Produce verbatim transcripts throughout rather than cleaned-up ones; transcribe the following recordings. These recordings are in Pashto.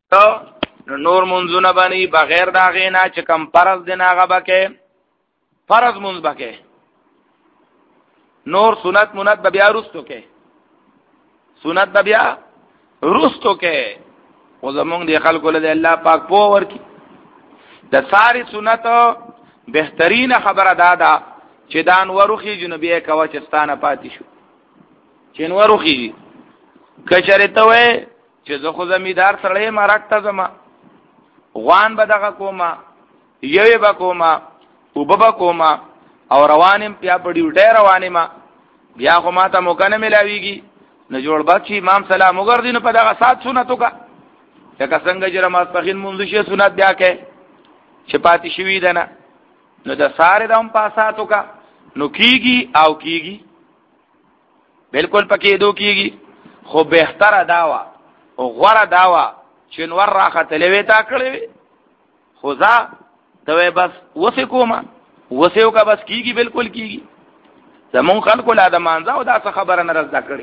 نو نور منځونه باندې بغیر دا غینا چې کم فرض دی هغه بکې فرض منځ بکې نور سنت منت بیا رستو کې سنت بیا رستو کې او زمونږ دی خلکو له الله پاک پو ورکی د ساری سنت بهترین خبره دادا چې دان وروخي جنوبیه کوا چې ستانه پاتې شو چې نو وروخي کچره ته وې چې زه خو زمیدار سره ما راکته زما غوان به دغه کومه یوې به کومه او به کومه او روانم بیا په ډیوټه روانم بیا خو ماته موکنه ملاویږي نه جوړ بچي امام سلام وګرځي نو په دغه سات سنتو کا لکه څنګه چې رماز پخین منځ شي سنت بیا کې چې پاتې شوی ده نه نو د ساره دم پاساتو کا نو کیږي او کیږي بالکل پکې دو کیږي خو بهتره داوا او غوړه داوا چې نور راخته لوي تا کړې خو ځا ته بس وسه کومه وسه کا بس کیږي بالکل کیږي زمون خلکو لا د مانځه او دا څه خبره نه رزدا کړي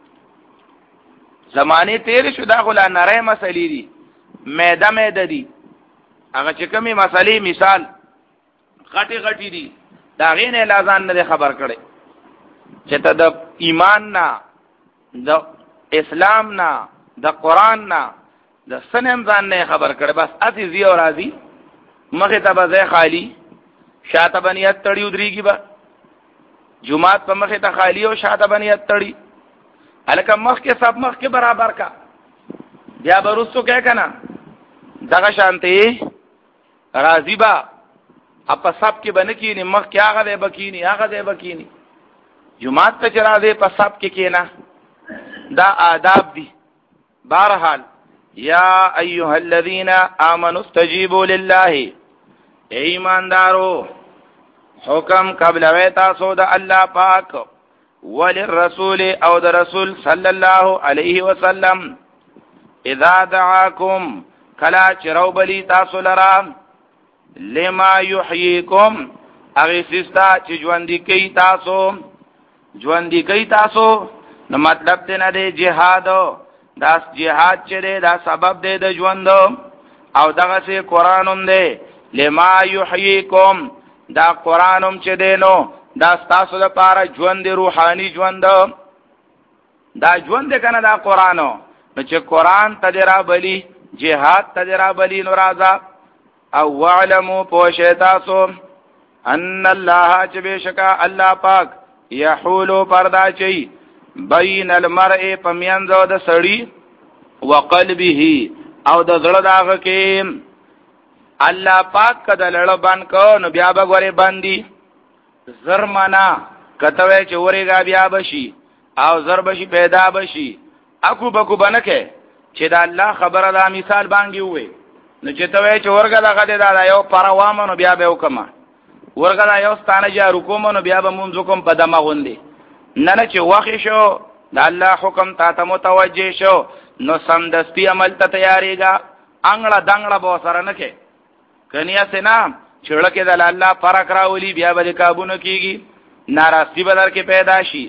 زمانه تیر شو دا غلا نری مسلې دي میده میده دي هغه چې کومي مسلې مثال غټي غټي دي دا غینه لازان نه خبر کړي چې ته د ایمان نه د اسلام نه د قران نه د سنم ځان نه خبر کړي بس اتی زی او راضی مخه ته به خالی شاته بنیت تړي ودريږي با جمعات په مخه ته خالی او شاته بنیت تړي الکه مخ کې سب مخ کې برابر کا بیا برستو کې کنه دغه شانتي راضی با اپ سب کې بنکی نه مخ کې هغه دی بکینی هغه دی بکینی جمعات ته چر راځي په سب کې کېنا دا آداب دي بهرحال یا ایها الذین آمنوا استجیبوا لله ایماندارو حکم قبل ویتا سو د الله پاک وللرسول او د رسول صلی الله علیه وسلم اذا دعاکم کلا چرو بلی تاسو لرا لما یحییکم اغه سستا چې ژوندۍ کوي تاسو ژوندۍ کوي تاسو نو مطلب دې نه دی جهاد دا جهاد چې دی دا سبب دی د ژوند او دغه سي قرانوم دی لما یحییکم دا قرانوم چې دی نو دا تاسو لپاره ژوند روحاني ژوند دا ژوند کنه دا قرانو نو چې قران تدرا بلی جهاد تدرا بلی نو راځه او وعلموا پوشتاسو ان الله چې بشکا الله پاک یحول پردا چي بین المرء پمینځو د سړی وقلبه او د زړه داغه کې الله پاک کده لړ بان کو نو بیا به غوري باندې زرمنا کته چې ورېګا بیا بشي او زر بشي پیدا بشي اكو بکو بنکه چې دا الله خبره دا مثال باندې وې نو چې ته چې ورګه دغه دا یو پروامنو بیا به وکما ورګه دا یو ستانه جا رکومنو بیا به مونږ کوم په دمه غوندي نه نه چې واخې شو دا الله حکم ته ته متوجه شو نو سمدستی عمل ته تیاریږي انګړه دنګړه به سره نه کې کنیا سینا چړکه د الله فرق راولي بیا به کابونه کیږي ناراستی بدر کې پیدا شي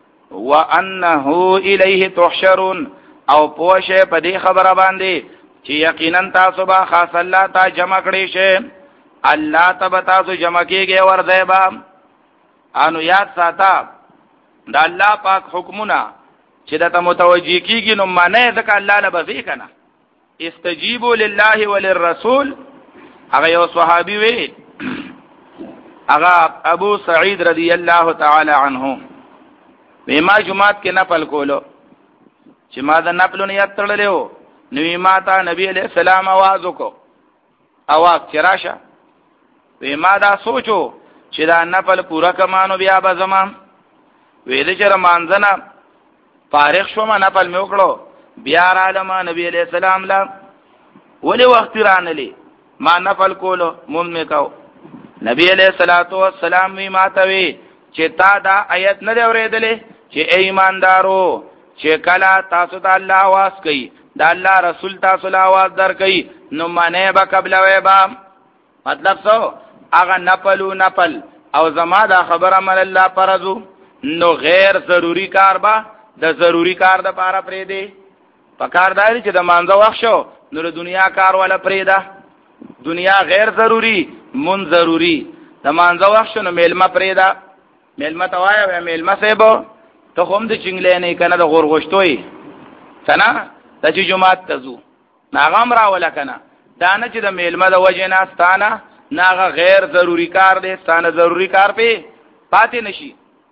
وانه الیه تحشرون او پوښه په دې خبره باندې چې یقینا تاسو به خاص الله ته جمع کړئ شي الله ته تاسو جمع کیږي ورځي با انو یاد ساته دا الله پاک حکمونه چې د متوجی کیږي نو معنی ځکه الله نه بځي کنه استجیبوا لله وللرسول هغه یو صحابي وی هغه ابو سعید رضی الله تعالی عنه ما جمعات کې نفل کولو چې ما دا نفل نه یتړلو نو ما ته نبی علیہ السلام आवाज وکړو आवाज چراشه وی ما دا سوچو چې دا نفل پورا کمانو بیا به زمان ویل چې رمانځنه فارغ شوم نفل مې وکړو بیا را علم نبی علیہ السلام لا ولې وخت رانلی ما نفل کولو مون مې کاو نبی علیہ الصلوۃ والسلام وی ما ته وی چې تا دا آیت نه اورېدلې چې ایماندارو چې کلا تاسو ته الله आवाज کوي دا الله رسول تاسو له आवाज در کوي نو معنی به قبل وې با مطلب څه هغه نفلو نفل او زما دا خبره مل الله پرزو نو غیر ضروری کار با د ضروری کار د پاره پرې دی پکارداري چې د مانځه وخت شو نو دنیا کار ولا پریدا دنیا غیر ضروری من ضروری د مانځه وخت شنو میلمه پریدا میلمه توایا میلمه سیبو ته هم د چنګلې نه کنه د غورغشتوي کنه د چې جمعات تزو ناغم را ولا کنه دانه چې د میلمه د وجه نه ستانه ناغه غیر ضروری کار دی ستانه ضروری کار په پاتې نشي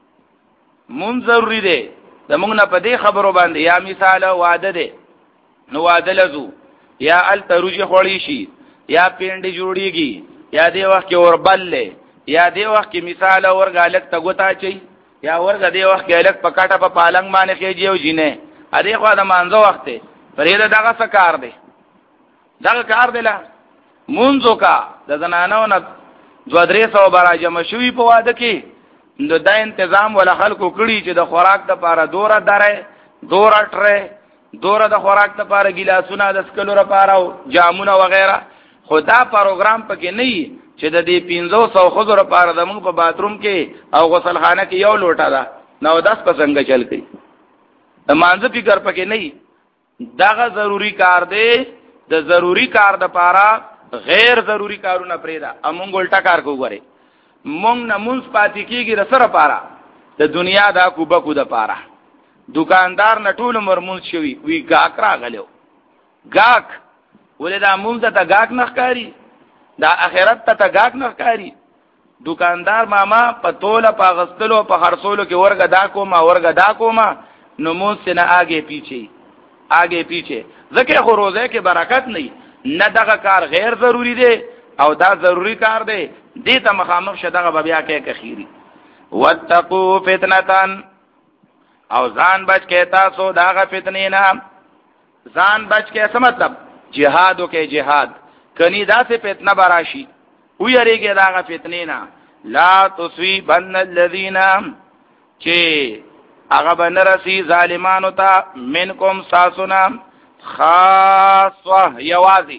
مون ضروری دی د موږ نه په دې خبرو باندې یا مثال وعده دی نو وعده لزو یا ال تروجی خوړی شي یا پینډي جوړیږي یا دې وخت کې اوربلې یا دې وخت کې مثال ورګالک تګوتا چي یا ورګ دې وخت کې الک پکاټه په پالنګ باندې کېږي او جینې ا دې خو د مانځو وخت فرید دغه څه کار دی دغه کار دی لا مونږو کا د زنانو نه دو درې سو برا جمع شوی په واده کې نو دا تنظیم ولا خلکو کړي چې د خوراک د پاره دوره دره دوره ټره دوره د خوراک د پاره ګلاسونه د سکلو لپاره جامونه وغیرہ خدا پروګرام پکې نه چې د دې پنځه سو خزر لپاره د موږ په باتروم کې او غسلخانه کې یو لوټه ده نو داس پسنګ چل کوي د مانځ فکر پکې نه دغه ضروری کار دی د ضروری کار د پاره غیر ضروری کارونه پرېدا امونګ الټا کار کوغره مونږ نه مونږ پاتې کیږي رسره پاره د دنیا دا کوبه کو د پاره دکاندار نټول مرمون شوی وی گاک راغلو گاک ولدا مونږ ته گاک نخکاری دا اخرت ته گاک نخکاری دکاندار ماما په توله په غستلو په خرصولو کې ورګه دا کومه ورګه دا کومه نو مونږ سينه آگے پیچھے آگے پیچھے ځکه خو روزه کې برکت نه نه دغه کار غیر ضروری دی او دا ضروری کار دی دې ته مخامخ شدغه بیا کې کخيري واتقوا فتنه او ځان بچ کې تاسو داغه فتنې نه ځان بچ کې څه مطلب جهادو کې جهاد کني دا سه فتنه براشي و یریږي داغه فتنې نه لا تصيبن الذين چې هغه بنرسي ظالمانو ته منکم ساسنا خاصه یوازي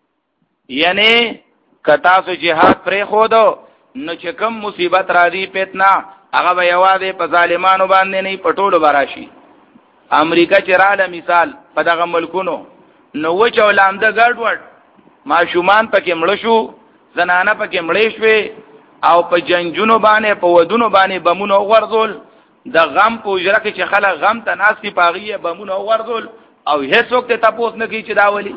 یعنی کتا سو جهاد پرې خو دو نو چې کوم مصیبت راځي فتنه هغه به یوازې په ظالمانو باندې نه پټولو براشي امریکا چراله مثال په دغه ملکونو نو و چولانده ګډوډ ماشومان پکې مړ شو زنانه پکې مړې شوې او په جنجونو باندې په ودونو باندې بمونو ورزول د غم په اجره کې چې خلک غم ته ناسي پاغي بمونو ورزول او هیڅوک ته تاسو نه کوي چې دا ولي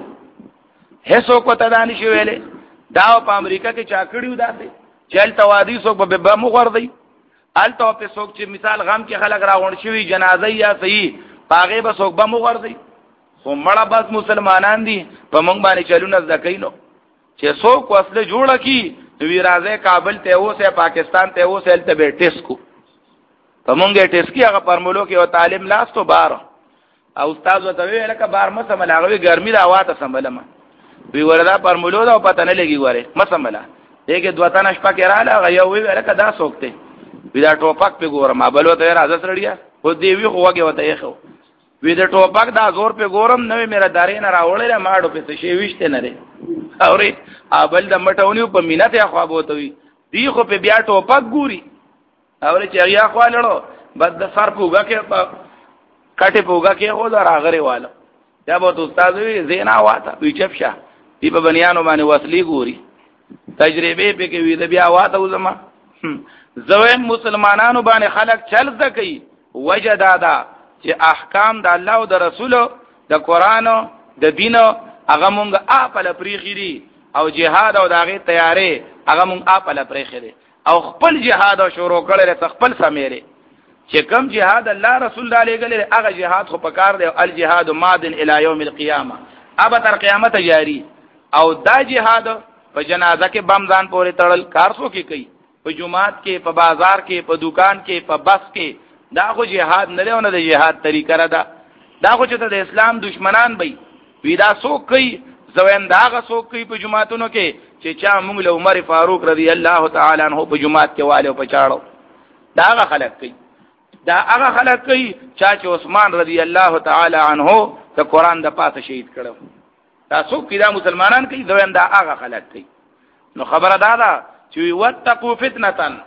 هیڅوک ته دانی شي ویلې دا په امریکا کې چا کړیو داسې چل توادی سو په بم وردی الته په څوک چې مثال غم کې خلک راغون شوی جنازه یا صحیح پاغه به څوک بم وردی خو مړه بس مسلمانان دي په مونږ باندې چلونه ځکینو چې څوک وسله جوړه کی وی راځي کابل ته اوسه پاکستان ته اوسه الته به ټیسکو په مونږه ټیسکی هغه پرمولو کې او تعلیم لاستو بار او استاد وته وی لکه بار مې سملا هغه ګرمي دا واته سمبلم وی وردا پرمولو دا پته نه لګي وره مې سملا دغه دوته نشپا کې رااله هغه یو وی لکه دا سوکته وی دا ټوپک په ګورم بل وته راځه سړیا خو دی وی خوګه وته یې خو وی دا ټوپک دا زور په ګورم نو میرا دارې نه راوړل ماړو په څه شی وشته نه لري اوري ابل د مټونیو په مینته خو بوته وی دی خو په بیا ټوپک ګوري اوري چې یا خو لړو بد د سر پوګه کې کټه پوګه کې هو دا راغره والو دا به استاد وی زینا واته وی چپشا دی په بنیانو باندې وصلی ګوري تجربه به کې وی د بیا واته زما زویم مسلمانانو باندې خلق چل زکي وجدادا چې احکام د الله او د رسول د قران د دین هغه مونږه اپل پریخيري او جهاد او دغه تیارې هغه مونږ اپل پریخيري او خپل جهاد او شروع کړل خپل سمېره چې کوم جهاد الله رسول الله علیه وسلم هغه جهاد خو پکار دی الجهاد مادن الی یوم القیامه اب تر قیامت جاری او دا جهاد په جنازه کې بمزان پورې تړل کارسو کې کوي په جمعات کې په بازار کې په دکان کې په بس کې دا خو جهاد نه لونه د جهاد طریقه را ده دا خو چې د اسلام دشمنان وي وی دا سو کوي زوین دا غ سو کوي په جمعاتونو کې چې چا موږ له عمر فاروق رضی الله تعالی عنہ په جمعات کې والو په چاړو دا غ خلک کوي دا هغه خلک کوي چې عثمان رضی الله تعالی عنہ د قران د پاسه شهید کړو دا سو کوي دا مسلمانان کوي زوین دا هغه خلک کوي نو خبره دا ده چې وتقوا فتنه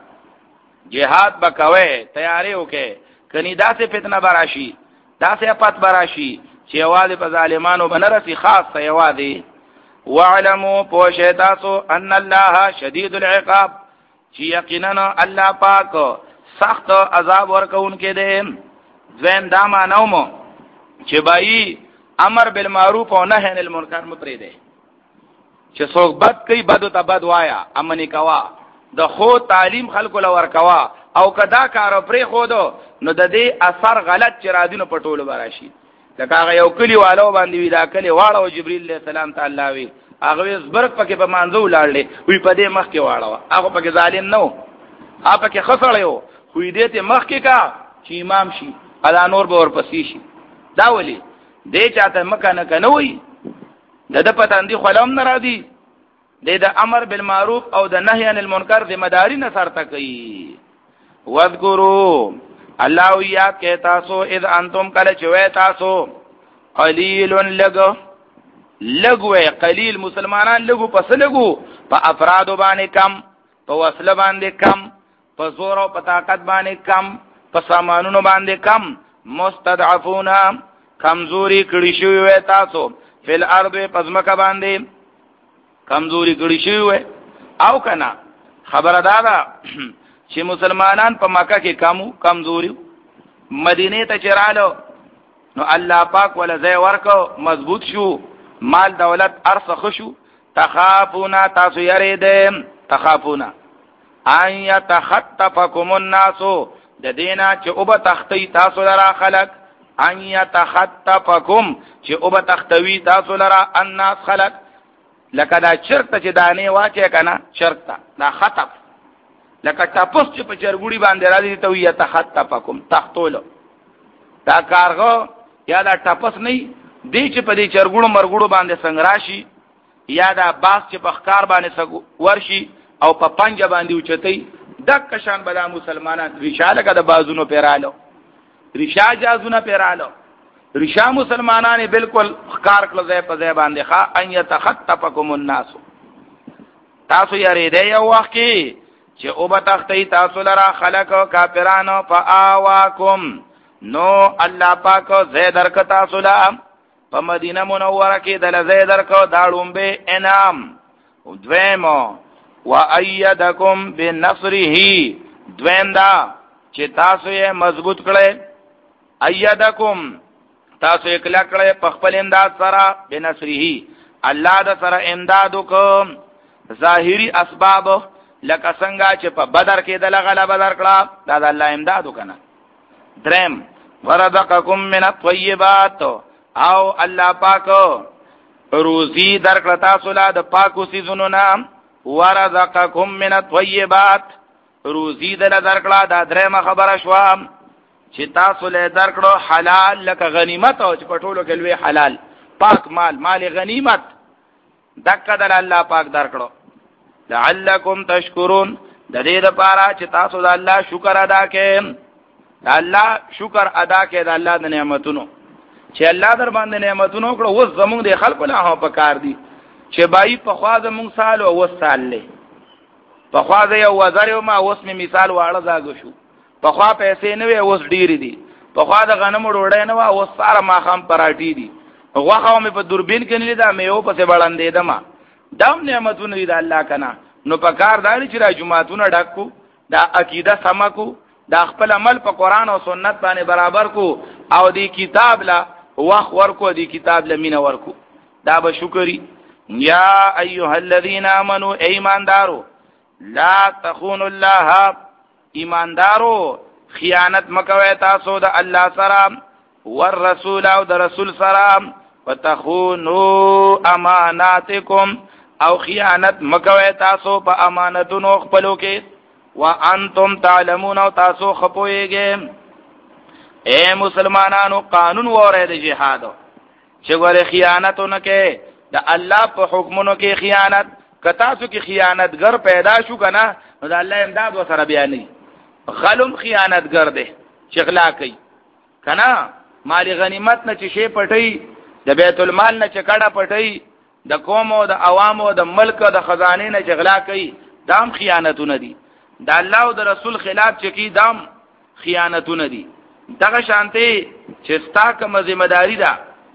جهاد بکوي تیاری وکي کني داسې فتنه براشي داسې اپات براشي چې یوازې په ظالمانو بنرسي خاص ته یوازې واعلموا پوښه تاسو ان الله شدید العقاب چې یقینا الله پاک سخت عذاب ورکوونکی دی. زم دا معنی مو چې بای امر بالمعروف او نهی عن المنکر مپری دی چې څوک بد کوي بد ته بد وایا امنی کوا د خو تعلیم خلکو لور کوا او کدا کار پرې خو دو نو د دې اثر غلط چې را دینو پټول براشي. لکه هغه یو کلی والو باندې وی دا کلی واړو جبرئیل علیہ السلام تعالی وی هغه زبرک پکې په مانځو لاړلې وی په دې مخ کې واړو هغه پکې ظالم نو هغه پکې خسړیو خو دې ته مخ کې کا چې امام شي ادا نور به ورپسې شي. دا ولی دې چاته مکه نه کنوي د د پتاندي خلم نه را دي د د امر بالمعروف او د نهي عن المنکر ذمہ داری نه سره کوي. واذکروا الله یاد کې تاسو اذ انتم کله چوي تاسو قلیل لګو لګوي قلیل مسلمانان لګو پس لګو په افراد باندې کم په وسله باندې کم په زور او په طاقت باندې کم په سامانونو باندې کم مستضعفون کمزوري کړي شوی تاسو فل ارض پزمکه باندې کمزوري کړي شوی او کنا خبردار چې مسلمانان په مکه کې کمو کمزوري مدینه ته چرالو نو الله پاک ولا زي ورکو مضبوط شو مال دولت ارسخ شو تخافونا تاسو یریدم تخافونا ان يتخطفكم الناس د دینا چې او به تختی تاسو لرا خلق ان يتخطفكم چې او به تختوي تاسو لرا الناس خلق لکه دا چرته چې دانه واچې کنه چرته دا خطف لکه تاسو چې په چرګوړي باندې راځي ته وي يتخطفكم تختولو دا کارغو یا دا تپس نه دی چې په دې چرګوړو مرګوړو باندې څنګه راشي یا دا باس چې په ښکار باندې ورشي او په پنجه باندې اوچتای دک شان بلا مسلمانان رشاله کده بازونو پیرالو رشا جازونه پیرالو رشا مسلمانان بالکل ښکار کړل ځای په ځای باندې ښا ان يتخطفكم الناس تاسو یې دې یو وخت کې چې او به تختی تاسو لرا خلق کافرانو فآواکم نو الله پاک زید درک تاسو لا په مدینه منوره کې دل زید درک داړم به انعام دویمو وَأَيَّدَكُمْ بِنَصْرِهِ دویم دا چې تاسو یې مضبوط کړئ ايدکم تاسو یې کلا کړئ په خپل امداد سره بنصره الله د سره امداد وکم ظاهری اسباب لکه څنګه چې په بدر کې د غلبه درکړه دا د الله امداد وکنه. درم ورزقکم من الطیبات او الله پاک روزي درکړه تاسو له د پاکو سيزونو نام ورزقکم من الطیبات روزی دل درکړه دا درېمه خبره شو چې تاسو له درکړو حلال لکه غنیمت او چې پټولو کې لوی حلال پاک مال مال غنیمت دک دل الله پاک درکړو لعلکم تشکرون د دې لپاره چې تاسو د الله شکر ادا کړئ د الله شکر ادا کړئ د الله د نعمتونو چې الله در باندې نعمتونو کړو وس زموږ د خلکو له هغه پکار دي چې بای په خوازه مونږ سال او وسال له په خوازه یو وزر یو ما اوس می مثال واړه زاګو شو په خوا پیسې نه وي اوس ډیر دي په خوا د غنم ډوډۍ نه وا اوس ساره ما خام پراټي دي غوخه مې په دوربین کې نه لیدا مې یو پسې بلندې دما دام نعمتونه دي د الله کنا نو په کار داري چې را جمعهتون ډکو دا عقیده سمکو دا خپل عمل په قران او سنت باندې برابر کو او دی کتاب لا واخ ورکو دی کتاب لمینه ورکو دا به شکرې یا ایها الذین آمنوا ایماندارو لا تخونوا الله ایماندارو خیانت مکوئ تاسو د الله سره والرسول او د رسول سره وتخونوا اماناتکم او خیانت مکوئ تاسو په امانتونو خپلو کې وانتم تعلمون او تاسو خپويږئ. اے مسلمانانو قانون وره د جهاد چې ګوره خیانتونه کې د الله په حکمونو کې خیانت کتاسو کې خیانتګر پیدا شو کنه نو د الله امداد وسره بیانې غلم خیانتګر دی چې غلا کوي کنه مال غنیمت نه چې شی پټي د بیت المال نه چې کډه پټي د قوم او د عوام او د ملک د خزانه نه چې غلا کوي دام خیانتونه دي د الله او د رسول خلاف چې کی دام خیانتونه دي. دغه شانته چې ستا کوم ذمہ داری ده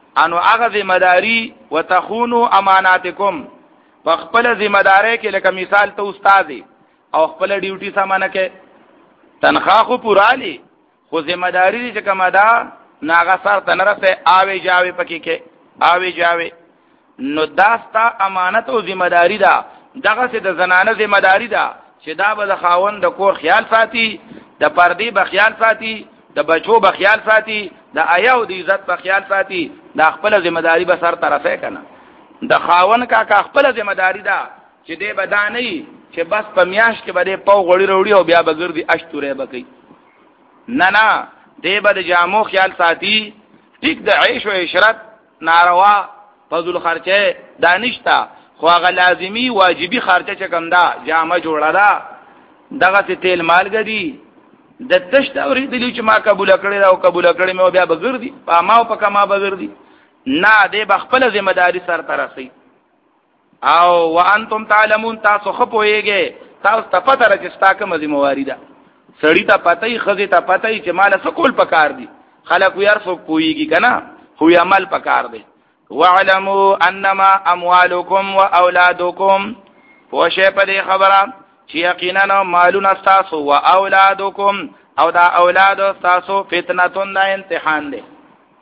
انو هغه ذمہ داری وتخونوا اماناتکم په خپل ذمہ داری کې لکه مثال ته استاد او خپل ډیوټي سامانه کې تنخواه خو پورالی خو ذمہ داری چې کومه ده ناغه سر تنرسه آوي جاوي پکې کې آوي جاوي نو داستا امانت او ذمہ داری ده دغه څه د زنانه ذمہ داری ده چې دا به د خاوند د کور خیال ساتي د پردي به خیال ساتي د بچو به خیال ساتي د آیاو د عزت په خیال ساتي د خپل ذمہ داری به سر طرفه کنه د خاوند کا کا خپل ذمہ داری ده چې دې بدانې چې بس په میاش کې به دې پاو غړي وروړي او بیا بغردي اشتوره بکی نه نه دې به د جامو خیال ساتي ټیک د عيش او عشرت ناروا فضل خرچه دانشتا خو هغه لازمی واجبی خرچه چې کوم دا جامه جوړه ده دغه ته تیل مالګدي د تشت اوریدلی چې ما قبول کړی او قبول کړی مې بیا بغردي په ما او په کما بغردي نه دې بخپل ذمہ داری سر ترسي او وانتم تعلمون تاسو خپويږئ تاسو ته پته راځي چې کوم ذمہ واری ده سړی ته پته ای خزه ته پته ای چې مال سکول پکار دي خلک وير سو پويږي کنه خو عمل پکار دي وعلموا انما اموالکم واولادکم پوښه په دې خبره چې یقینا مالونه تاسو او اولادکم او دا اولاد تاسو فتنه دا امتحان دي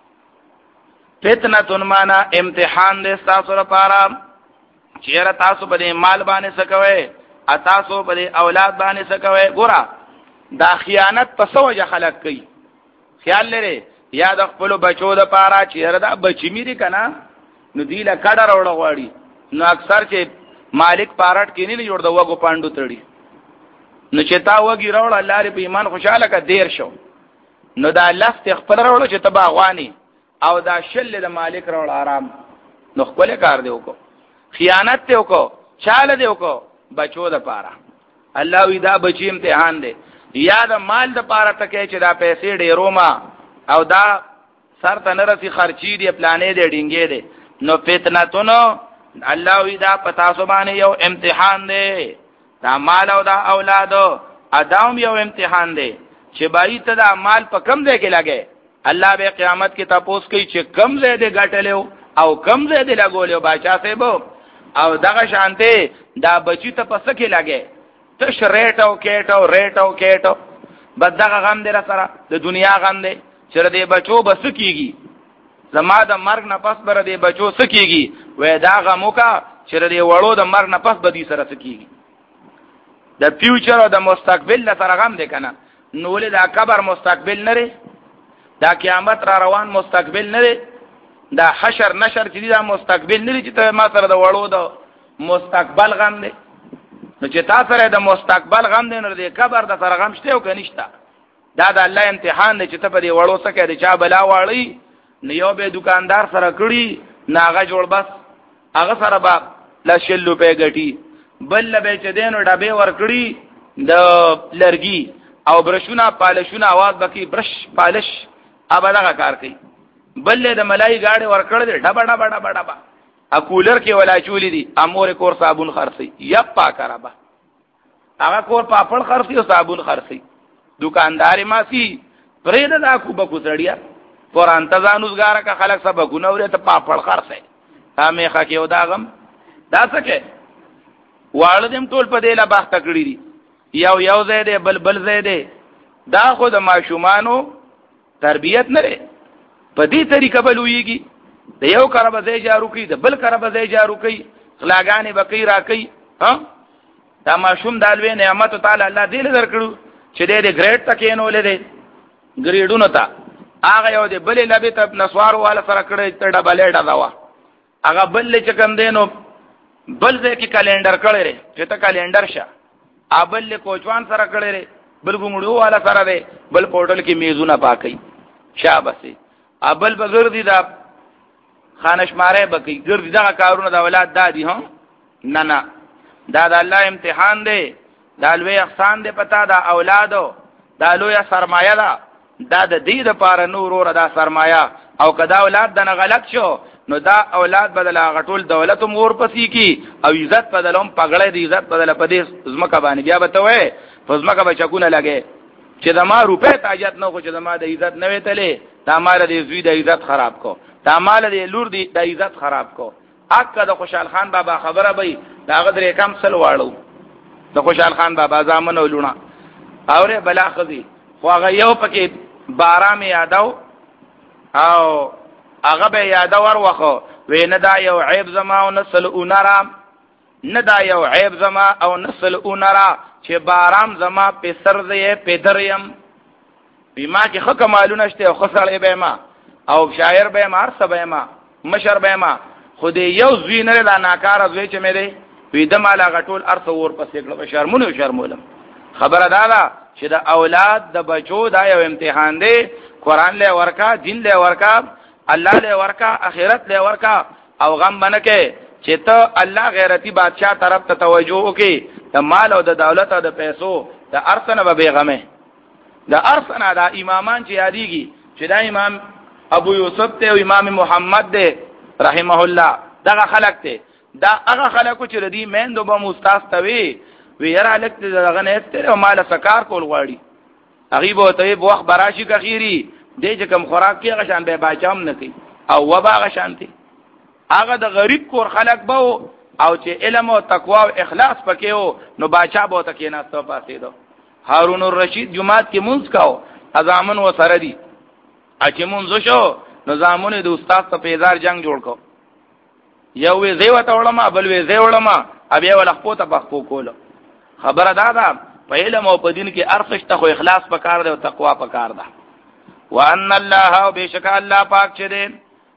فتنه معنا امتحان دي تاسو لپاره چیرې تاسو په مال باندې سکوي ا تاسو په اولاد باندې سکوي ګورا دا خیانت په سوجه خلق کوي خیال لري یا د خپل بچو د پاره چیرې دا بچی میری کنه نو دیله کډه راوړ غواړي نو اکثر چې مالک پارټ کینی نه جوړ دا وګو پاندو تړي نو چې تا وګي راوړ الله ری په ایمان خوشاله کا دیر شو نو دا لفت خپل راوړ چې تبا غوانی او دا شل د مالک راوړ آرام نو خپل کار دی وکړو خیانت ته وکړو چاله دی وکړو بچو د پاره الله وی دا بچی امتحان دی یا د مال د پاره تکي چې دا پیسې ډیرو ما او دا سر ته نرسي خرچي دی پلانې دی ډینګې دی نو فتنتونو الله وی دا پتا سو باندې یو امتحان دی دا مال او دا اولاد ادم یو امتحان دی چې بای ته دا مال په کم ځای کې لګي الله به قیامت کې تاسو کوي چې کم ځای دی ګټلو او کم ځای دی لګولیو بچا سیبو او دغه شانته دا بچی ته پس کې لګي ته شریټ او کېټ او ریټ او کېټ بد دغه غم دی سره د دنیا غم دی چې دې بچو بس کیږي زما د مرګ نه پس بر دې بچو سکیږي وې دا غمو کا چې دې وړو د مرګ نه پس بدی سره سکیږي د فیوچر او د مستقبل سره غم دی کنه نو له دا قبر مستقبل نه لري دا قیامت را روان مستقبل نه لري دا حشر نشر چې دا مستقبل نه لري چې ته ما سره د وړو د مستقبل غم دی نو چې تاسو سره د مستقبل غم دی نو د قبر د سره غم شته او کنيشته دا د الله امتحان دی چې ته په دې وړو سکه د چا بلا واړی نو یو به دکاندار سره کړی ناغه جوړ بس هغه سره با لشلو په غټي بل به چې دینو ډبه ور کړی د لرګي او برشونه پالشونه आवाज بکی برش پالش ابداغه کار کوي بل د ملای گاډي ور کړل ډبا ډبا ډبا ډبا ا کولر کې ولا چولې دي امور کور صابون خرڅي یپا کرابا هغه کور پاپړ خرڅي او صابون خرڅي دکاندار ما سي پرې دا کو بکو سړیا پر انتظانوزګار کا خلک سبا ګنورې ته پاپړ خرڅي هغه ښه کې وداغم دا څه والدم ټول په دې لا باغ تکړی دي یو یو زیده بل بل زیده دا خو د ماشومانو تربیت نه لري په دې طریقه بلويږي د یو کربه ځای جارو کوي د بل کربه ځای جارو کوي خلاګانې بقې را کوي ها دا ماشوم دالوي نعمت تعالی الله دې لږ درکړو چې دې ګریډ تکې نو لید ګریډونو ته هغه یو دې بلې لبي ته نسوارو والا سره کړی ته ډبلې ډاوا هغه بل چې کم دینو بل ځای کې کلندر کړی چې ته کلندر شه ابل له کوچوان سره کړی بل ګمړو والا سره دی بل پورټل کې میزونه پاکي شابسي ابل بغیر دي دا خانشماره بکی ګرځي دا کارونه د اولاد دادی هم نه نه دا د الله امتحان دی دا لوی احسان دی پتا دا اولادو دا لوی سرمایه ده دا د دې لپاره نور ور دا سرمایه او کدا اولاد دنه غلط شو نو دا اولاد بدل غټول دولت مور پسی کی او عزت بدلوم پګړې دی عزت بدل پدې زمکه باندې بیا به ته وې فزمکه بچکونه لګې چې د ما روپې تاجت نه خو چې د ما د عزت نه وېتلې دا مار دې زوی د عزت خراب کو دا مال دی لور دی د عزت خراب کو اکه د خوشحال خان بابا خبره به دا غدرې کم سل واړو د خوشحال خان بابا زامن ولونه اوره بلا خزي خو هغه یو پکې بارام یادو او هغه به یادو ورخه وینه دا یو عیب زما او نسل اونرا نه دا یو عیب زما او نسل اونرا چې بارام زما په سر زې په دریم بما کې خو کمالونه شته او خسرې به ما او شاعر به ما ارسه به ما مشر به ما خو دې یو زوینه لا ناکار زوی چې مې دې وې د مال غټول ارسه ور پسې کړو شرمونه شرمولم خبره دا ده چې د اولاد د بچو دا یو امتحان دی قران له ورکا دین له ورکا الله له ورکا اخرت له ورکا او غم بنکه چې ته الله غیرتی بادشاہ طرف ته توجه وکي د مال او د دولت او د پیسو د ارسنه به بیغمه د ارسنه دا امامان چې یادېږي چې دا امام ابو یوسف ته او امام محمد ده رحمه الله دغه خلق ته دا هغه خلکو چې ردی میندو به مستاس توي ویرا لکت دغه نه ستره مال سکار کول غواړي غیبو ته په وخت براشي کخيري دې چې کم خوراک کې غشان به باچام نه کوي او وبا غشانتي هغه د غریب کور خلق به او چې علم او تقوا او اخلاص پکې وو نو باچا به تکې نه ستو پاسې دو هارون الرشید جمعات کې منځ کاو ازامن و سره دي اچې منځ شو نو زامن د استاد په پیزار جنگ جوړ کو یو وی زیو ته وړما بل وی زیو وړما ابي ول خپو ته بخپو کول خبره دا ده په علم او په دین کې ارخص ته خو اخلاص پکار دی او تقوا پکار ده وان الله بشک الله پاک چه دې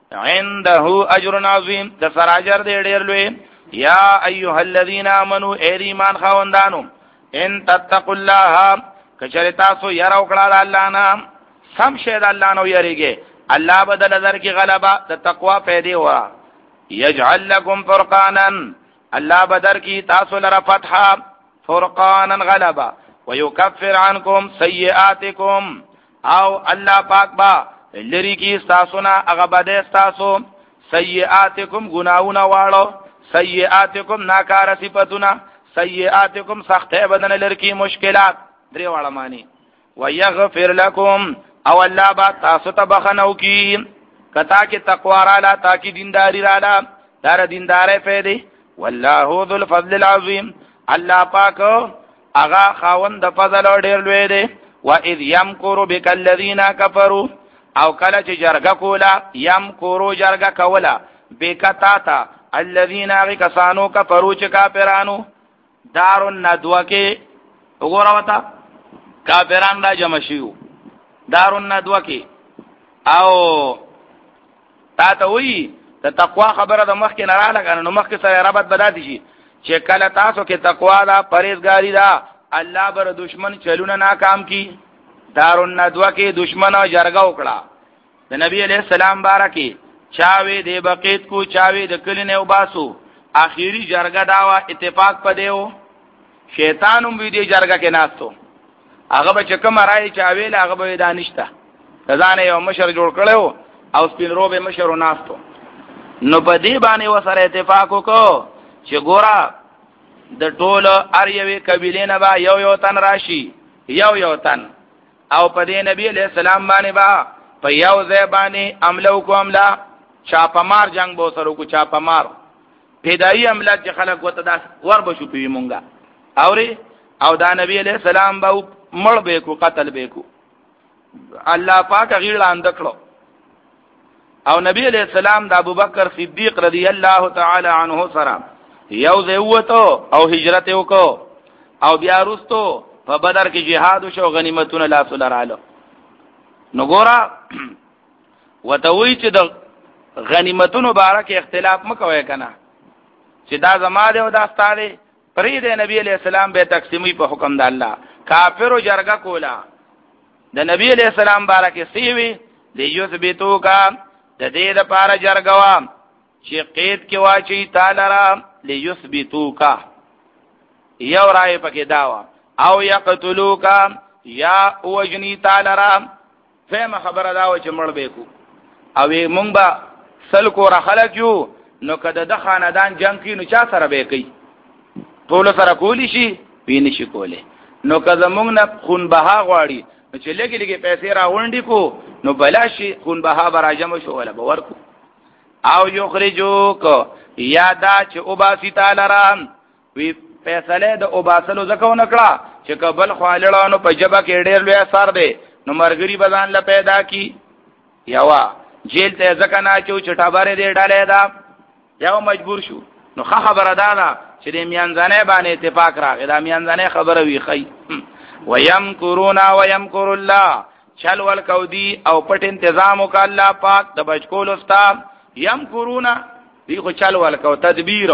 عنده اجر عظیم د سراجر دې ډېر لوی یا ایها الذین آمنو ایمان خوندانو ان تتقوا الله کچره تاسو یاره وکړه الله نام سم شه د الله نو یریږي الله بدل در کی غلبا د تقوا پیدا وا یجعل لكم فرقانا الله بدر کی تاسو لره فتح فرقانا غلبا ويكفر عنكم سيئاتكم او الله پاک با لری کی تاسونا هغه بده تاسو سیئاتکم گناہونا واړو سیئاتکم ناکار صفاتنا سیئاتکم سخته بدن لری مشکلات درې واړه معنی ويغفر لكم او الله با تاسو ته بخنو کی کتا کې تقوا را لا تا کې دینداری را لا دار دیندارې فائدې والله ذو الفضل العظیم الله پاک اغا خاوند د فضل ډېر لوی دی واذ يمكر بك الذين كفروا او کله چې جرګه کولا يمكروا جرګه کولا بکتا تا الذين كسانو كفروا چې کافرانو دار الندوه کې وګوره وتا کافران را جمع شيو دار الندوه کې او تا ته وی ته تقوا خبره د مخ کې نه را لګنه نو مخ کې سره ربط بداتې شي چې کله تاسو کې تقوا دا پرهیزګاری دا الله بر دشمن چلونه ناکام کی دار الندوه کې دشمن او جرګه وکړه د نبی علیہ السلام بارکی چاوي د بقیت کو چاوي د کلینه وباسو اخیری جرګه داوا اتفاق پدیو شیطانم وی دی جرګه کې ناستو هغه به کوم راي چاوي هغه به دانشته ځانه یو مشر جوړ کړو او سپین روبه مشر ناستو نو په دې باندې وسره اتفاق وکړو چې ګورا د ټول اریوي قبیلې نه با یو یو تن راشي یو یو تن او په دې نبی علیہ السلام باندې با په یو ځای باندې عملو کو عمله چاپمار جنگ بو سره کو چاپمار پیدایي عمله چې خلک وته دا ور بشو پی مونږه اوري او دا نبی علیہ السلام به مړ به کو قتل به کو الله پاک غیړ اندکړو او نبی علیہ السلام د ابوبکر صدیق رضی الله تعالی عنہ سره یو ځای وته او هجرت وکاو او بیا وروسته په بدر کې jihad شو غنیمتونه لا سولراله نو ګورا وتوی چې د غنیمتونو بارکه اختلاف مکوي کنه چې دا زماده او دا ستاره پرې د نبی علیہ السلام به تقسیمي په حکم د الله کافر او جرګه کولا د نبی علیہ السلام بارکه سیوی لیثبتو کا د دې لپاره جرګوا چې قید کې واچي تعالی را لیثبتو کا یو رائے پکې داوا او یقتلوا کا یا وجنی تعالی را فهم خبره داوا چې مړ به کو او مونږ با سل کو را خلق یو نو کده د خاندان جنگ کې نو چا سره به کوي ټول سره کولی شي ویني شي کوله نو کده مونږ نه خون بها غواړي نو چې لګي لګي پیسې را وړاندې کو نو بلا شي خون بها براجم شو ولا باور کو او یخرجوک یا دا چې اوباسی تعالی را وی فیصله د اوباسلو زکو نکړه چې قبل خالړانو په جبه کې ډېر لوی اثر دی نو مرګري بدن ل پیدا کی یوا جیل ته ځکه نه چې چټابره دې ډالې دا یو مجبور شو نو خبره دا ده چې د میانځنه باندې اتفاق راغی دا میانځنه خبره وی خی ويمکرون ويمکر الله چل ول کودی او پټ تنظیم وک الله پاک د بچکول استا یمکرون دی خو چل ول کو تدبیر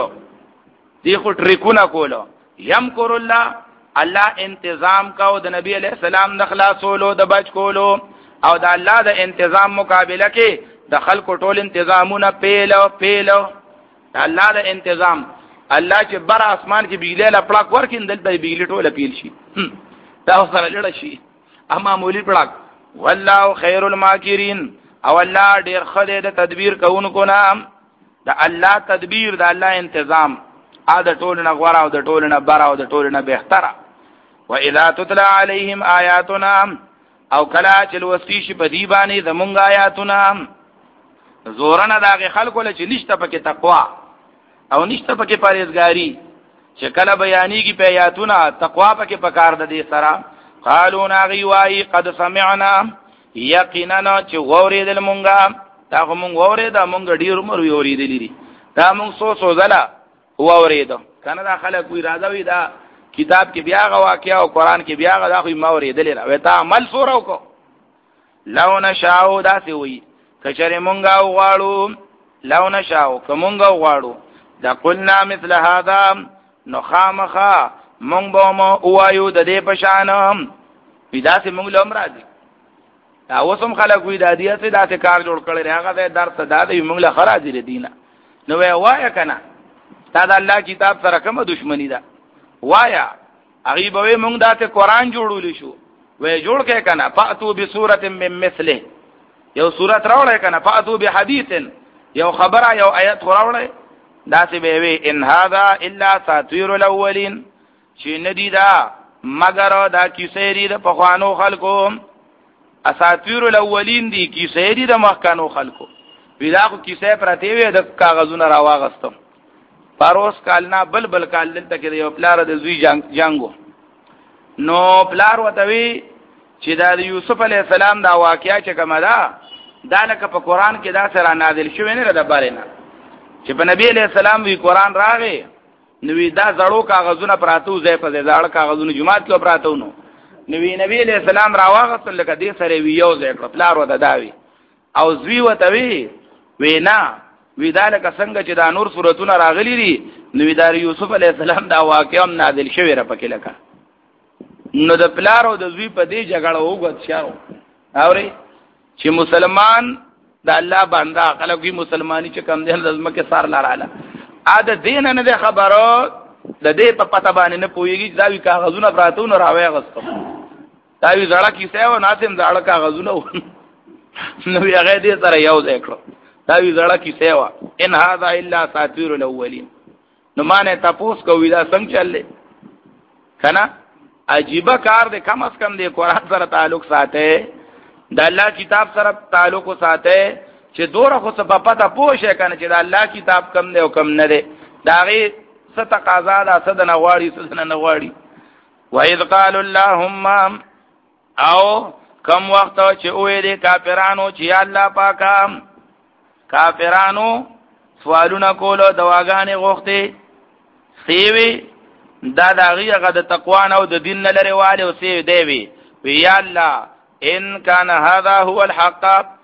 دی خو ټریکونه کولو یمکر الله الله انتظام کو د نبی علیہ السلام د خلاصولو د بچکولو او د الله د انتظام مقابله کې د خلکو ټول انتظامونه پیلو پیلو الله د انتظام الله چې بر اسمان کې بجلی لا پلاک ورکین دلته بجلی ټوله پیل شي دا سره لړ شي اما مولی پلاک والله خیر الماکرین او الله ډیر خدای د تدبیر کوونکو نام د الله تدبیر د الله انتظام ا د ټول نه غوړه او د ټول نه بار او د ټول نه بهتره واذا تتلى عليهم آیاتنا او کلا چې لوستي شي په دی باندې زمونږ آیاتنا زورنا داغه خلکو له چې نشته پکې تقوا او نشته پکې پرهیزګاری چې کله بیانېږي په آیاتونه تقوا پکې پکار د دې سره قالوا ناغي وای قد سمعنا یقینا چې وریدل مونږه دا مونږ وریدا مونږ ډیر عمر وریدلې دي دا مونږ سو سو زلا وریدو کنه دا خلک وی راځي وی دا کتاب کې بیا غوا واقعیا او قران کې بیا غوا خو ما وریدلې را وتا عمل سورو کو لو نشاو دا سی وی کچره مونږه غواړو لو نشاو کومږه غواړو دا قلنا مثل هذا نخامخا مونږ به مو وایو د دې پشانم پیدا سي مونږ لوم راځي دا اوسم خلک وی د دې څخه داسې کار جوړ کړي هغه د درس دا د مونږ له خراج دي دینه نو وای کنه دا د الله کتاب سره کومه دښمنی ده وایا هغه به مونږ داسې قران جوړول شو وې جوړ کې کنه فاتو بسوره من مثله یو سورۃ راوړې کنه فاتو بحدیث یو خبره یو آیت راوړې داسې به وی ان هذا الا ساطیر الاولین چې ندی دا مگر دا کیسې دي د پخوانو خلکو اساطیر الاولین دي کیسې دي د مخکانو خلکو پیدا کو کیسې پرتی وي د کاغذونو راواغستم پاروس کالنا بلبل کال دلته کې یو پلار د زوی جنگ جنگو نو پلار وتوی چې د یوسف علی السلام دا واقعیا چې کومه ده دا لکه په قران کې دا سره نازل شوی نه ده بارینه چې په نبی علیہ السلام وی قران راغی نو دا زړو کاغذونه پراتو زې په زړ کاغذونه جمعات کې پراتو نو نو نبی علیہ السلام راواغت لکه دې سره وی یو ځای پلار وته داوی او زوی وته وی وینا وی دا لکه څنګه چې دا نور سورتونه راغلي دي نو دا یوسف علیہ السلام دا واقعا نازل شوی را پکې لکه نو د پلار او د زوی په دې جګړه وګت شارو اوري چې مسلمان د الله بنده خلک مسلمانی چې کم دي لازمه کې سار لاراله اده دین نه ده خبرو د دې په پته باندې نه پويږي دا وی کاغذونه پراتو نو راوي غستو دا وی زړه کیسه و ناسم زړه کاغذونه نو یې هغه دې سره یو ځای کړو دا وی زړه کیسه و ان هاذا الا ساطیر الاولین نو مانه تاسو کوی دا څنګه چلې کنه عجیب کار دې کم اس کم دې قران سره تعلق ساته د الله کتاب سره تعلق ساته چې دوره خو څه په پته پوښه کنه چې د الله کتاب کم دی او کم نه دی دا غي څه تقاضا ده څه د نغواړي څه د نغواړي وَإِذْ قَالُوا اللَّهُمَّ او کم وخت چې وې دي کافرانو چې الله پاکه کافرانو سوالونه کولو دواګانې غوښتي سیوی دا داغي هغه د تقوا او د دین لري والي او سی دی وی یا الله ان کان هذا هو الحق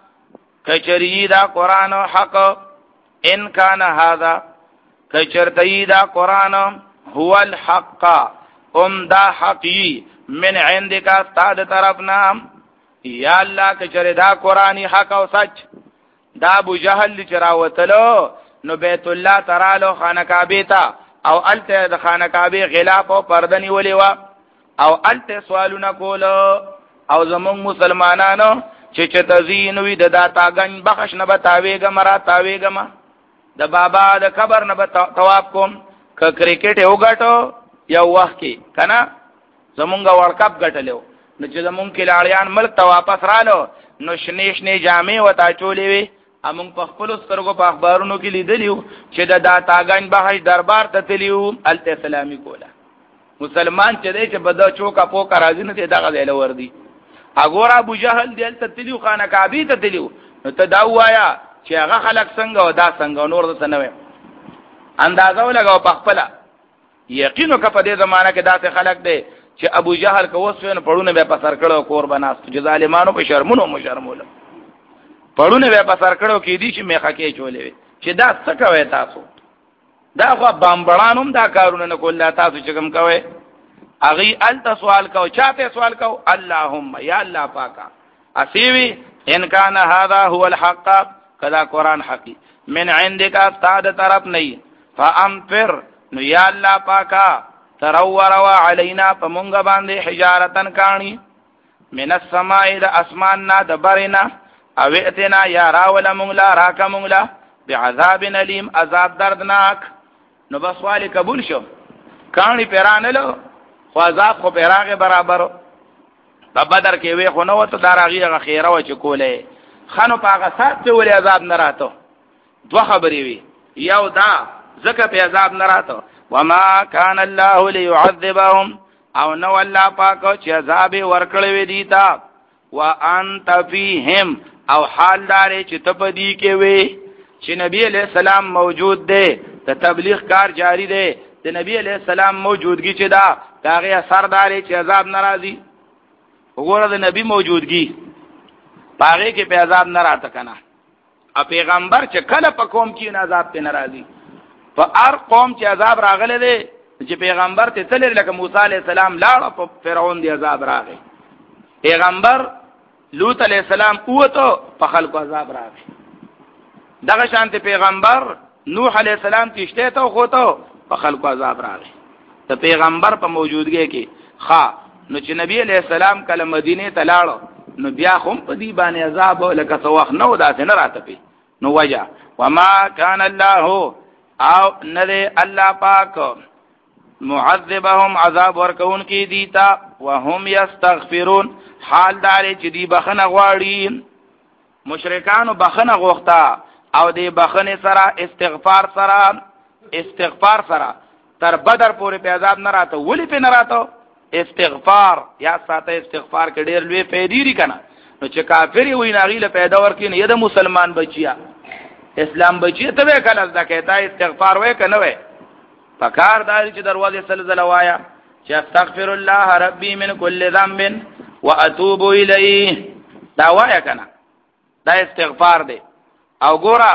کچری دا قران حق ان کان هذا کچرتی دا قران هو الحق ام دا حقی من عندك استاد طرفنا یا الله کچری دا قرانی حق او سچ دا ابو جهل چراوتلو نو بیت الله ترالو خانه کعبه تا او الته د خانه کعبه غلاف او پردنی ولي وا او الته سوالونه کولو او زمون مسلمانانو چې چې تزین وی د داتاګن بخښ نه بتاويګه مرا تاويګه ما د بابا د قبر نه تواب کوم ک کرکټ یو غټو یو وخت کې کنه زمونږه ورلد کپ غټلو نو چې زمون کې لاړیان ملک ته واپس رالو نو شنې شنې جامې وتا چولې وي امون په خپل سترګو په اخبارونو کې لیدلیو چې د داتاګان بهاي دربار ته تلیو الته اسلامي کوله مسلمان چې دی چې بده چوکا پوکا راځي نه دغه ځای لور دی اګور ابو جهل دل ته تلیو خانه کعبه ته تلیو نو ته دا وایا چې هغه خلک څنګه او دا څنګه نور څه نه وي اندازو لګاو په خپل یقینو که په دې زمانہ کې داسې خلک دی چې ابو جهل کو وسوین پړونه به پسر کړو کور بناست چې ظالمانو په شرمونو مشرمول پړونه به پسر کړو کې دي چې میخه کې چولې چې دا څه کوي تاسو دا خو بامبړانوم دا کارونه نه کول تاسو چې کوم کوي اغي ال سوال کو چاته سوال کو اللهم یا الله پاکا اسیوی ان کان هذا هو الحق کذا قران حقی من عندك استاد طرف نه فامطر نو یا الله پاکا ترور و علینا پمونګ باندې حجارتن کانی من السماء الى اسماننا دبرنا او اتنا یا راول مونگلا راکا مونگلا بعذاب علیم عذاب دردناک نو بس والی قبول شو کانی پیرانلو خو عذاب خو پیراغ برابر په بدر کې وی خو نو ته دراغي غ خیره و چې کوله خانو پاغه سات ته ولی عذاب نه راتو دوه خبرې وی یو دا زکه په عذاب نه راتو وما كان الله ليعذبهم او نو الله پاک چې عذاب ورکړې وی دیتا وانت فيهم او حال داري چې ته پدې کې وی چې نبی عليه السلام موجود دی ته تبلیغ کار جاری دی د نبی عليه السلام موجودګي چې دا هغه اثر داري چې عذاب ناراضي وګوره د نبی موجودګي پاره کې په عذاب نه راته کنه ا پیغمبر چې کله په قوم کې عذاب په ناراضي په هر قوم چې عذاب راغله دی چې پیغمبر ته تل لکه موسی عليه السلام لاړ په فرعون دی عذاب راغی پیغمبر لوط علیہ السلام اوته په خلکو عذاب راغی دغه شانته پیغمبر نوح علیہ السلام کیشته ته خوته په خلکو عذاب راغی ته پیغمبر په موجودګي کې ښا نو چې نبی علیہ السلام کله مدینه ته لاړ نو بیا هم په دې باندې عذاب لکه څوخ نو داسې نه راته پی نو وجه وما كان الله او نده الله پاک معذبهم عذاب ورکون کی دیتا وهم یستغفرون حال داري چې دی بخنه غواړي مشرکانو بخنه غوښتا او دی بخنه سره استغفار سره استغفار سره تر بدر پورې په عذاب نه راته ولی په نه راته استغفار یا ساته استغفار کې ډېر لوی پیدا لري کنه نو چې کافر وي ناغیله پیدا ورکینه یا د مسلمان بچیا اسلام بچی ته به کله ځکه تا استغفار وې کنه وې پکار داري چې دروازه سلسله وایا چې استغفر الله ربي من كل ذنب واتوب الیه دا وایا کنه دا استغفار دی او ګورا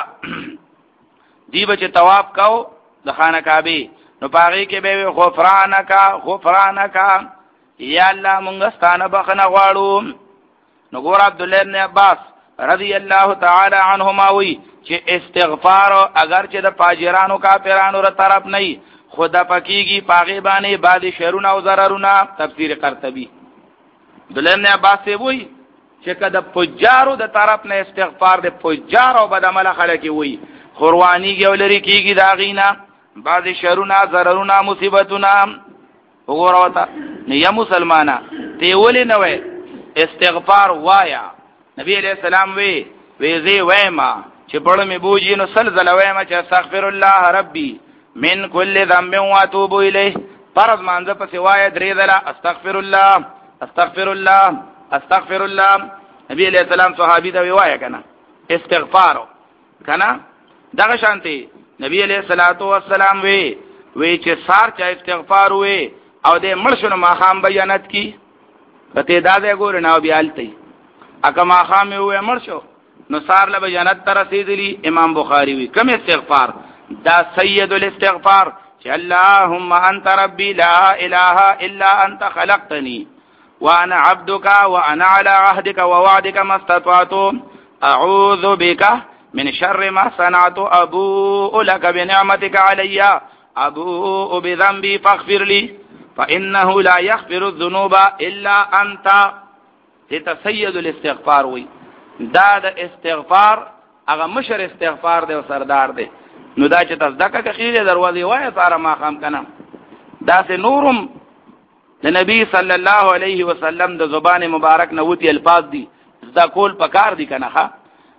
دی بچ طواف کاو د خانه کعبه نو پاره کې به غفرانک غفرانک یا الله مونږ ستانه بخنه غواړو نو ګور عبد الله بن عباس رضی الله تعالی عنهما وی چې استغفار اگر چې د فاجرانو کافرانو تر طرف نه خدا پکېږي پاغه باندې بعد شرونه او ضررونه تفسیر قرطبی عبد الله بن عباس وی چې کله فجارو د طرف نه استغفار د فجار او بد عمل خلک وی خوروانی ګولري کېږي دا غینا بعد شرونه ضررونه مصیبتونه وګورو تا نه یا مسلمانه ته ولې نه وای استغفار وایا نبی علیہ السلام وی وی زی وایما چې پړ می بوجي نو سلزله وایما چې استغفر الله ربي من كل ذنب واتوب الیه فرض مانځه په سوای درې دلا استغفر الله استغفر الله استغفر الله نبی علیہ السلام صحابي دا وایي کنه استغفار کنه دغه شانتي نبی علیہ الصلوۃ والسلام وی وی چې سار چا استغفار وی او دې مرشن ما خام بیانت کی کته دا دې ګور نه بیا الته اګه ما خام وی مرشو نو سار له بیانت تر رسیدلی امام بخاری وی کوم استغفار دا سید الاستغفار چې اللهم انت ربي لا اله الا انت خلقتني وانا عبدك وانا على عهدك ووعدك ما استطعت اعوذ بك من شر ما صنعت ابوء لك بنعمتك علي ابوء بذنبي فاغفر لي فانه لا يغفر الذنوب الا انت تسيد الاستغفار وي دا د استغفار هغه مشر استغفار دی او سردار دی نو دا چې تصدقه کخیره دروازه وای سره ما خام کنه دا سه نورم د نبی صلی الله علیه وسلم د زبان مبارک نه وتی الفاظ دي دا کول پکار دي کنه ها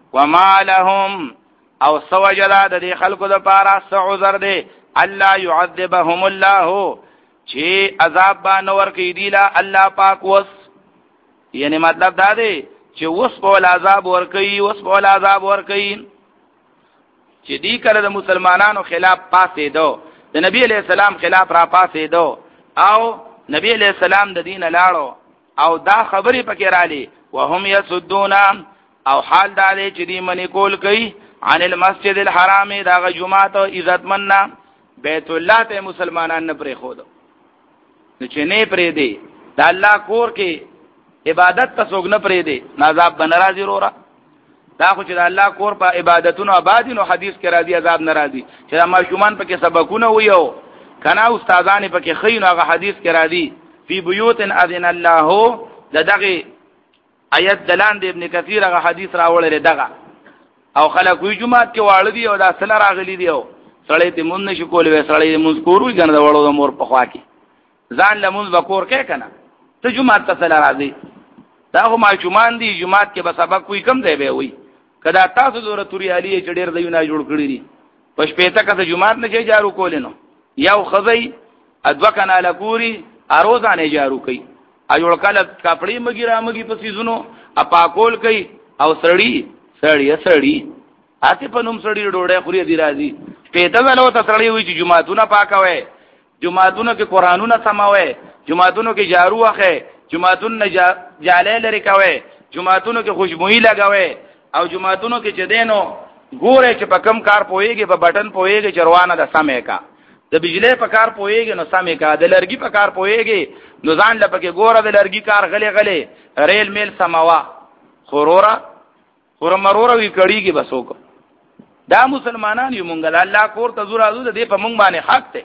وما لهم او سوجدا د دې خلکو د پاره سعذر دي الله يعذبهم الله چې عذاب با نور کوي دی لا الله پاک وس یعنی مطلب دا دی چې وس په عذاب ور کوي وس په عذاب ور کوي چې دی کړه د مسلمانانو خلاف پاسې دو د نبی علیہ السلام خلاف را پاسې دو او نبی علیہ السلام د دین لاړو او دا خبرې پکې رالی وهم يسدون او حال دا دی چې دی منی کول کوي عن المسجد الحرام دا جمعه او عزت مننا بیت الله ته مسلمانان نه پرې خو دو چې نه پرې دی دا الله کور کې عبادت ته څوک نه پرې دی عذاب بنرازي رورا دا خو چې د الله کور په عبادتونو آبادینو حدیث کې راځي عذاب ناراضي چې د ماشومان پکې سبقونه ویو کنا استادان پکې خینو هغه حدیث کې راځي فی بیوت اذن الله دغه آیت دلان د ابن کثیر هغه حدیث راوړل دغه او خلک وی جمعات کې واړ دی او دا سره راغلی دی او سړی ته مونږ نشو کولای سړی مونږ کورو ګنه د وړو د مور په خوا کې ځان لمونځ وکور کې کنه ته جمعات ته سره راځي دا خو ماشومان دي جمعات کې به سبق کوئی کم دی به وي کدا تاسو زوره توري علي چې ډېر دیونه جوړ کړی دي پښ پېته کته جمعات نه چې جارو کولینو یو خزي ادوا کنه لګوري اروزانه جارو کوي اجوړ کله کپړې مګی را مګی په سيزونو اپا کول کوي او سړی سړی سړی اته په نوم سړی ډوړې خوري دی راځي پېته ولو ته سړی وي چې جمعهتونه پاکوي جمعهتونو کې قرانونه سماوي جمعهتونو کې جارو واخه جمعهتون نه جاله لري کوي جمعهتونو کې خوشبوئی لگاوي او جمعهتونو کې چې دینو ګوره چې په کم کار پويږي په بٹن پويږي چروانه د سمې کا د بجلی په کار پويږي نو سمې کا د لرګي په کار پويږي نو ځان لپاره ګوره د لرګي کار غلې غلې ریل میل سماوا خورورا خورمرورا وی کړيږي بسوک دا مسلمانان یو مونږ د الله کور ته زور ازو د دې په مونږ باندې حق ته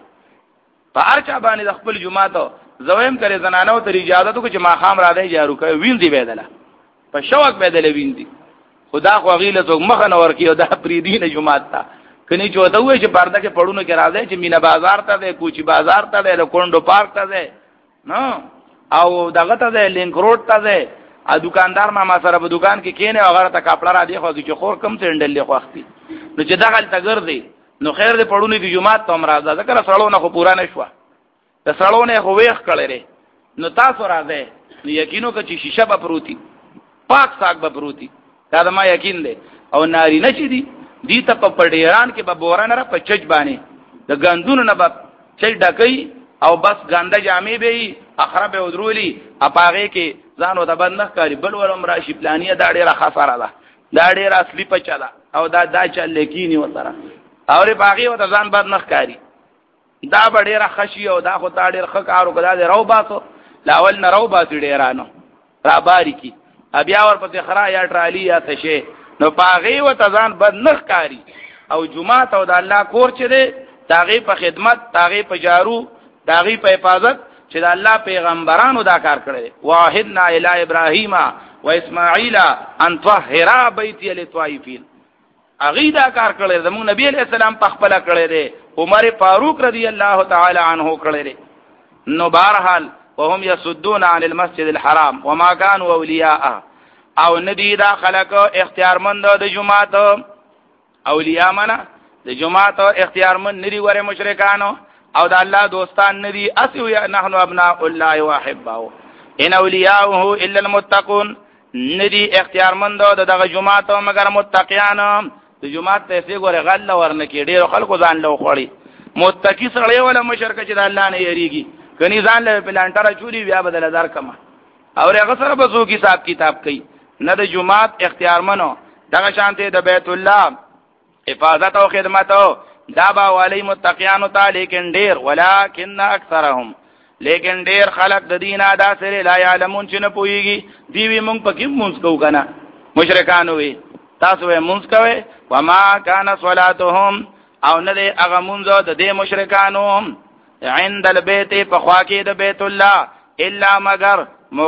په ارچا باندې د خپل جمعه ته زویم کرے زنانو ته اجازه تو چې ما خام را دی جارو کوي وینځي بدله په شوق بدله وینځي خدا خو غیله تو مخ نه ورکیو دا پری دینه جمعه تا کني چوته وې چې پرده کې پړونو کې راځي چې مینا بازار ته ده کوچی بازار ته ده کونډو پارک ته ده نو او دغه ته ده لینک روډ ته ده ا دکاندار ما ما سره په دکان کې کینه هغه ته کپڑا را دی خو چې خور کم سندل له خوختي نو چې دغه ته ګرځي نو خیر دې پړونو کې جمعه ته مرزه ذکر سړو نه خو پورا نشو د سړو نه خو وېخ کړي نو تاسو راځي نو یقینو کې چې شیشه به پروتي پاک ساګ به پروتي دا ما یقین دی او ناری نه چي دي دي ته په پډیران کې به بوران را په چج باندې د غندونو نه به چل ډکې او بس ګنده جامې به اخرب ودرولي اپاغه کې ځان او د بندخ کاری بل ولوم راشي پلانیه دا ډیره خساره ده دا ډیره اصلي پچا ده او دا دا چل لیکيني وسره اورې باغی او ځان بد نخ کاری دا ډیره خشي او دا خو تا ډیر خکارو کدا دی رو باسو لاول نه رو باسو ډیرانو را باری کی بیا ور پسې خرا یا ټرالی یا تشه نو باغی او ځان بد نخ کاری او جمعه ته د الله کور چي دی تاغي په خدمت تاغي په جارو تاغي په حفاظت چې د الله پیغمبرانو دا کار کړی واحدنا الی ابراهیم و اسماعیل ان طهرا بیتی للطائفین اغه دا کار کړی زموږ نبی علیہ السلام په خپل کړی دی عمر فاروق رضی الله تعالی عنہ کړی دی نو بهرحال وهم يسدون عن المسجد الحرام وما كانوا اولیاء او ندی دا خلق اختیارمند د جمعات اولیاء منا د جمعات اختیارمند ندی ور مشرکانو او د الله دوستان ندی اسو یا نحنو ابناء الله واحبه ان اولیاءه الا المتقون ندی اختیارمند د دغه جمعات مگر متقیان د جمعات ته څنګه ور غل ورنه کې ډیر خلکو ځان له خوړي متقی سره ولا مشرک چې د الله نه یریږي کني ځان له پلانټره چوری بیا بدل دار کما او هغه سره به څوک حساب کتاب کوي نه د جمعات اختیارمنو دغه شانته د بیت الله حفاظت او خدمت دا با والی متقیانو تا لیکن ډیر ولکن اکثرهم لیکن ډیر خلق د دین ادا سره لا علمون چې نه پويږي دی وی مونږ پکې مونږ کو کنه مشرکانو وي تاسو یې مونږ کوي وما کان صلاتهم او نه دی هغه مونږ د دې مشرکانو عند البيت په خوا کې د بیت الله الا مگر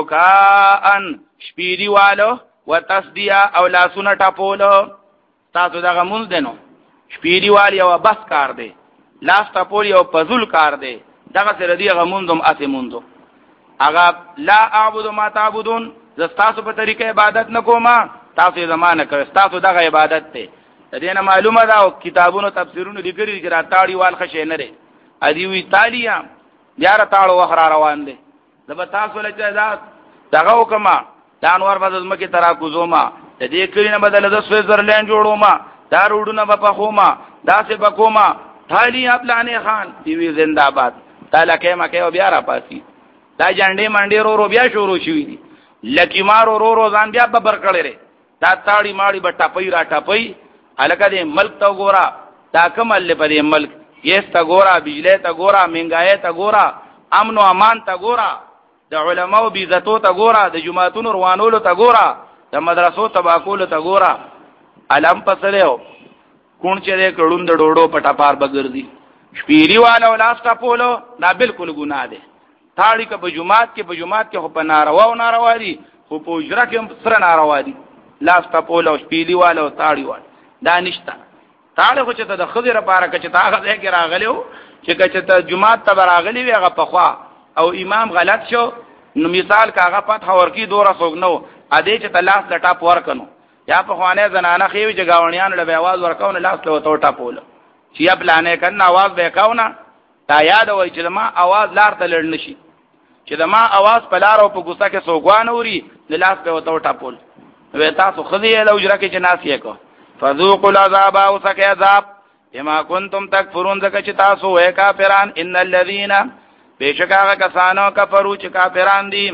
مکان شپيري والو وتصدیا او لاسونه ټاپولو تاسو دغه مونږ دینو شپيري والی او بس کار دی لاس ټاپول یو پزول کار دی دغه سره دی هغه مونږم اته مونږ هغه لا اعبد ما تعبدون زستاسو په طریقې عبادت نکوما تاسو زمانه کوي تاسو دغه عبادت ته دینه معلومه ده او کتابونو تفسیرونو لیکلي چې را تاړي وال خشه نه لري ادي وی تالیا بیا را تاړو وخر روان دي زب تاسو له چې دغه وکما د انوار په ځمکه ترا کوزوما د دې کلینه بدل د سویزرلند جوړوما دا روډونه په خوما دا سه بکوما تالی ابلانه خان دی وی زنده‌باد تعالی کما کې بیا را پاسي دا جانډې منډې رو رو بیا شروع شوې دي لکی مارو رو رو ځان بیا ببر کړي دا تاړي ماړي بټا پي را ټپي الکه دې ملک ته ګورا دا کمل په دې ملک یس ته ګورا بجلی ته ګورا منګای ته ګورا امن او امان ته ګورا د علماو بي عزتو ته ګورا د جماعتونو روانولو ته ګورا د مدرسو تباکول ته ګورا علم پسلهو کون چې دې کډون د ډوډو پټا پار بګردي شپيري والا ولاستا پولو دا بالکل ګناه ده تاړي که په جماعت کې په جماعت کې خو په ناروا او ناروا دي خو په اجره کې سره ناروا دي لاستا پولو شپيري والا او تاړي والا دا نشته تاړي خو چې د خضر لپاره چې تا هغه کې راغلو چې چې ته جماعت ته راغلی وي هغه په خوا او امام غلط شو نو مثال کاغه فتح ورکی دوره سوګنو ا دې چې تلاس لټا پور کنو یا په خوانه زنانه خېوي چې گاونیان له आवाज ورکاونه لاس له وټا پول چې یا پلانې کنه आवाज به کاونه تا یاد وای چې ما आवाज لار ته لړ نشي چې ما आवाज په لار او په ګوسه کې سوګوان اوري د لاس په وټا پول وې تاسو خذي له اجره کې جناسيه کو فذوقوا العذاب او سکه عذاب بما كنتم تکفرون ځکه چې تاسو وې کافران ان الذين بشکا کسانو کفرو چې کافران دي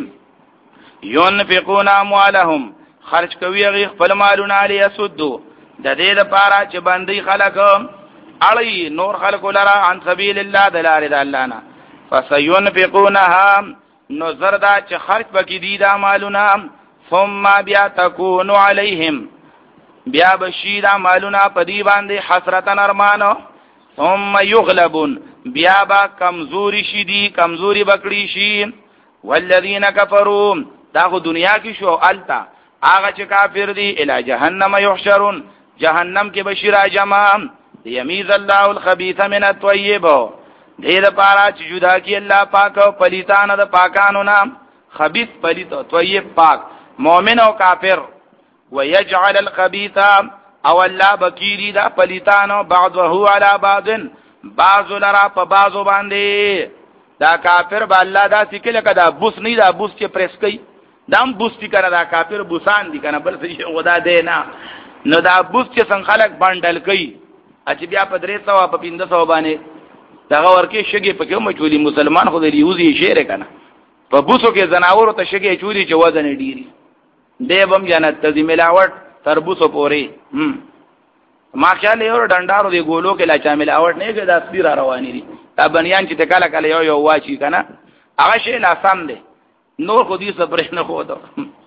ينفقون اموالهم خرج کوي غي خپل مالونه علی اسدو د دې لپاره چې باندې خلک اړي نور خلق لرا عن سبیل الله دلاره د الله نه فسينفقونها نظر دا چې خرج بکی دي د مالونه ثم بیا تكون عليهم بیا بشید مالونه پدی باندې حسرتن ارمانو ثم يغلبون بیا با کمزوری شدی کمزوری بکړی شي والذین کفروا دا خو دنیا کې شو التا هغه چې کافر دي الی جهنم یحشرون جهنم کې بشرا جمع یمیز الله الخبیث من الطیب دې لپاره چې جدا کی الله پاک او پلیتان د پاکانو نام خبیث پلیت او طیب پاک مؤمن او کافر ويجعل الخبيث او الله بکیری دا پلیتانو بعضه علی بعض بعض لرا په بعضو باندې دا کافر با الله دا سکله کدا بوس نه دا بوس چې پریس کوي دام بوس کی کنه دا کافر بوسان دي کنه بل څه خدا دې نه نو دا بوس چې څنګه خلق باندل کوي چې بیا په درې سو په پنځه سو باندې دا ورکه شګي په کوم چولي مسلمان خو دې یوزي شعر کنه په بوسو کې زناور ته شګي چولي چې وزن ډيري دیوم جنت ته ملاوت تربوسو پوري هم ما خیال یو ډنډارو دی ګولو کې لا چا ملاوت نه کې دا سپیر رواني دي دا بنیان چې تکاله کله یو یو واچی کنه هغه شی لا سم دی نور خو دې صبر نه خو دو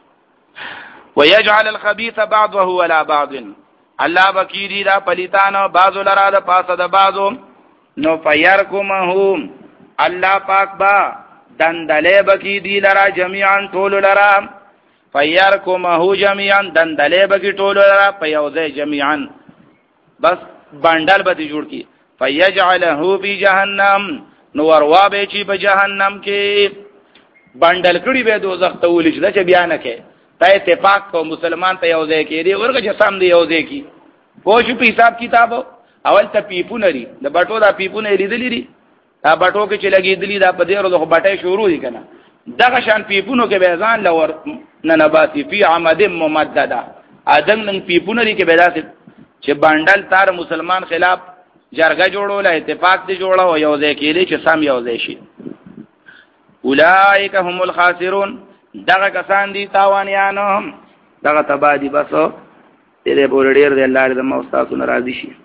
ويجعل الخبيث بعضه على بعض الله بکیری دا پلیتانو بعضو لرا دا پاسه دا بعضو نو فیرکمهم الله پاک با دندله بکی دی لرا جميعا طول لرا فیرکمه جميعا دندله بکی طول لرا پیوزه جميعا بس بندل به جوړ کی فیجعله فی جهنم نو وروا به چی په جهنم کې بندل کړي به دوزخ ته ولې چې بیان کې ته اتفاق کو مسلمان ته یو ځای کې دی ورګه چې سم دی یو ځای کې پوښ په حساب کتاب اول ته پیپو نری د بټو دا پیپو نه لیدلې دي دا بټو کې چې لګېدلې دا په دې ورو د بټې شروع دي کنه دغه شان پیپونو کې به ځان لور نه نباتی فی عمد ممدده ادم نن پیپو نری کې به داسې چې بندل تار مسلمان خلاف جرګه جوړول اتفاق دي جوړو یو ځای کې چې سم یو ځای شي اولئک هم الخاسرون دغه کسان دي تاوانیانو دغه تبادی بسو دې په ډېر دې الله دې مو تاسو ناراضي شي